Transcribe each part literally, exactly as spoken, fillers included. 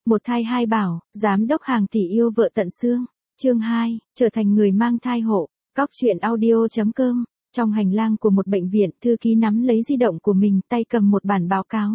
Một thai hai bảo, giám đốc hàng tỷ yêu vợ tận xương. Chương hai, trở thành người mang thai hộ. Cóc truyện audio chấm com. Trong hành lang của một bệnh viện, thư ký nắm lấy di động của mình, tay cầm một bản báo cáo.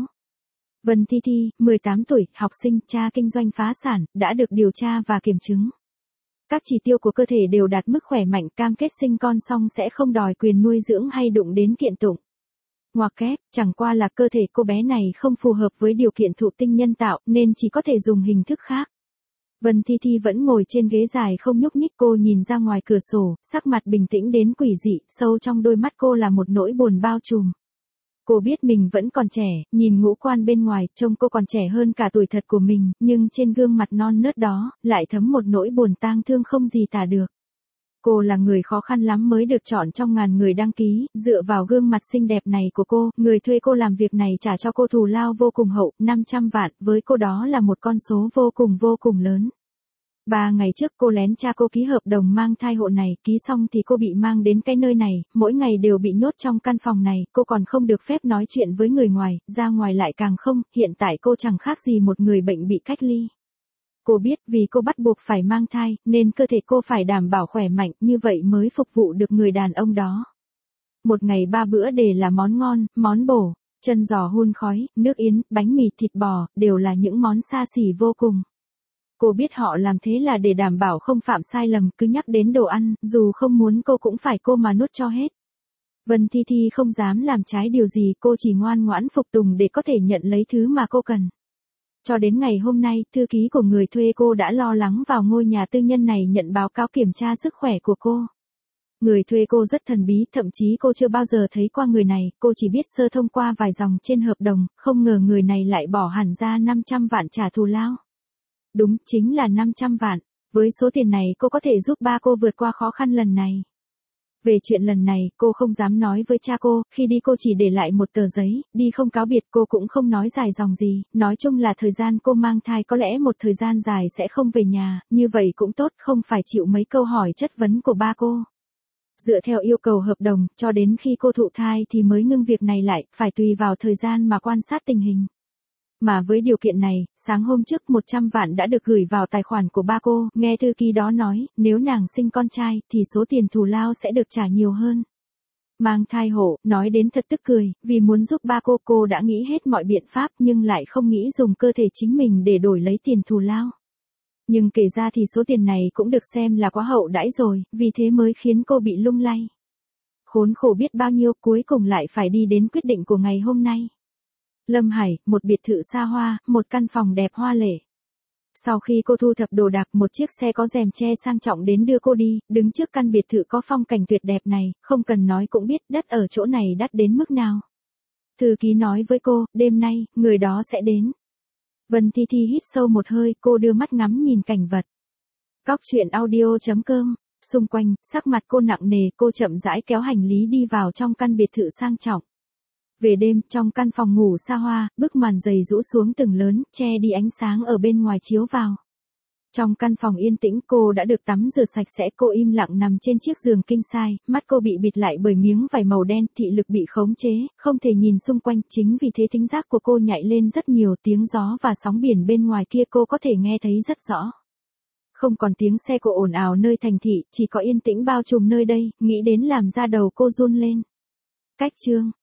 Vân Thi Thi, mười tám tuổi, học sinh, cha kinh doanh phá sản, đã được điều tra và kiểm chứng. Các chỉ tiêu của cơ thể đều đạt mức khỏe mạnh, cam kết sinh con xong sẽ không đòi quyền nuôi dưỡng hay đụng đến kiện tụng. Ngoặc kép, chẳng qua là cơ thể cô bé này không phù hợp với điều kiện thụ tinh nhân tạo nên chỉ có thể dùng hình thức khác. Vân Thi Thi vẫn ngồi trên ghế dài không nhúc nhích, cô nhìn ra ngoài cửa sổ, sắc mặt bình tĩnh đến quỷ dị, sâu trong đôi mắt cô là một nỗi buồn bao trùm. Cô biết mình vẫn còn trẻ, nhìn ngũ quan bên ngoài, trông cô còn trẻ hơn cả tuổi thật của mình, nhưng trên gương mặt non nớt đó, lại thấm một nỗi buồn tang thương không gì tả được. Cô là người khó khăn lắm mới được chọn trong ngàn người đăng ký, dựa vào gương mặt xinh đẹp này của cô, người thuê cô làm việc này trả cho cô thù lao vô cùng hậu, năm trăm vạn, với cô đó là một con số vô cùng vô cùng lớn. Ba ngày trước cô lén cha cô ký hợp đồng mang thai hộ này, ký xong thì cô bị mang đến cái nơi này, mỗi ngày đều bị nhốt trong căn phòng này, cô còn không được phép nói chuyện với người ngoài, ra ngoài lại càng không, hiện tại cô chẳng khác gì một người bệnh bị cách ly. Cô biết vì cô bắt buộc phải mang thai, nên cơ thể cô phải đảm bảo khỏe mạnh, như vậy mới phục vụ được người đàn ông đó. Một ngày ba bữa đều là món ngon, món bổ, chân giò hun khói, nước yến, bánh mì, thịt bò, đều là những món xa xỉ vô cùng. Cô biết họ làm thế là để đảm bảo không phạm sai lầm, cứ nhắc đến đồ ăn, dù không muốn cô cũng phải cô mà nuốt cho hết. Vân Thi Thi không dám làm trái điều gì, cô chỉ ngoan ngoãn phục tùng để có thể nhận lấy thứ mà cô cần. Cho đến ngày hôm nay, thư ký của người thuê cô đã lo lắng vào ngôi nhà tư nhân này nhận báo cáo kiểm tra sức khỏe của cô. Người thuê cô rất thần bí, thậm chí cô chưa bao giờ thấy qua người này, cô chỉ biết sơ thông qua vài dòng trên hợp đồng, không ngờ người này lại bỏ hẳn ra năm trăm vạn trả thù lao. Đúng, chính là năm trăm vạn, với số tiền này cô có thể giúp ba cô vượt qua khó khăn lần này. Về chuyện lần này, cô không dám nói với cha cô, khi đi cô chỉ để lại một tờ giấy, đi không cáo biệt, cô cũng không nói dài dòng gì, nói chung là thời gian cô mang thai có lẽ một thời gian dài sẽ không về nhà, như vậy cũng tốt, không phải chịu mấy câu hỏi chất vấn của ba cô. Dựa theo yêu cầu hợp đồng, cho đến khi cô thụ thai thì mới ngưng việc này lại, phải tùy vào thời gian mà quan sát tình hình. Mà với điều kiện này, sáng hôm trước một trăm vạn đã được gửi vào tài khoản của ba cô, nghe thư ký đó nói, nếu nàng sinh con trai, thì số tiền thù lao sẽ được trả nhiều hơn. Mang thai hộ, nói đến thật tức cười, vì muốn giúp ba cô, cô đã nghĩ hết mọi biện pháp nhưng lại không nghĩ dùng cơ thể chính mình để đổi lấy tiền thù lao. Nhưng kể ra thì số tiền này cũng được xem là quá hậu đãi rồi, vì thế mới khiến cô bị lung lay. Khốn khổ biết bao nhiêu, cuối cùng lại phải đi đến quyết định của ngày hôm nay. Lâm Hải, một biệt thự xa hoa, một căn phòng đẹp hoa lệ. Sau khi cô thu thập đồ đạc, một chiếc xe có rèm che sang trọng đến đưa cô đi, đứng trước căn biệt thự có phong cảnh tuyệt đẹp này, không cần nói cũng biết đất ở chỗ này đắt đến mức nào. Thư ký nói với cô, đêm nay, người đó sẽ đến. Vân Thi Thi hít sâu một hơi, cô đưa mắt ngắm nhìn cảnh vật. Cóc truyện audio chấm com. Xung quanh, sắc mặt cô nặng nề, cô chậm rãi kéo hành lý đi vào trong căn biệt thự sang trọng. Về đêm, trong căn phòng ngủ xa hoa, bức màn dày rũ xuống từng lớn, che đi ánh sáng ở bên ngoài chiếu vào. Trong căn phòng yên tĩnh, cô đã được tắm rửa sạch sẽ, cô im lặng nằm trên chiếc giường king size, mắt cô bị bịt lại bởi miếng vải màu đen, thị lực bị khống chế, không thể nhìn xung quanh, chính vì thế thính giác của cô nhạy lên rất nhiều, tiếng gió và sóng biển bên ngoài kia cô có thể nghe thấy rất rõ. Không còn tiếng xe cộ ồn ào nơi thành thị, chỉ có yên tĩnh bao trùm nơi đây, nghĩ đến làm da đầu cô run lên. Cách chương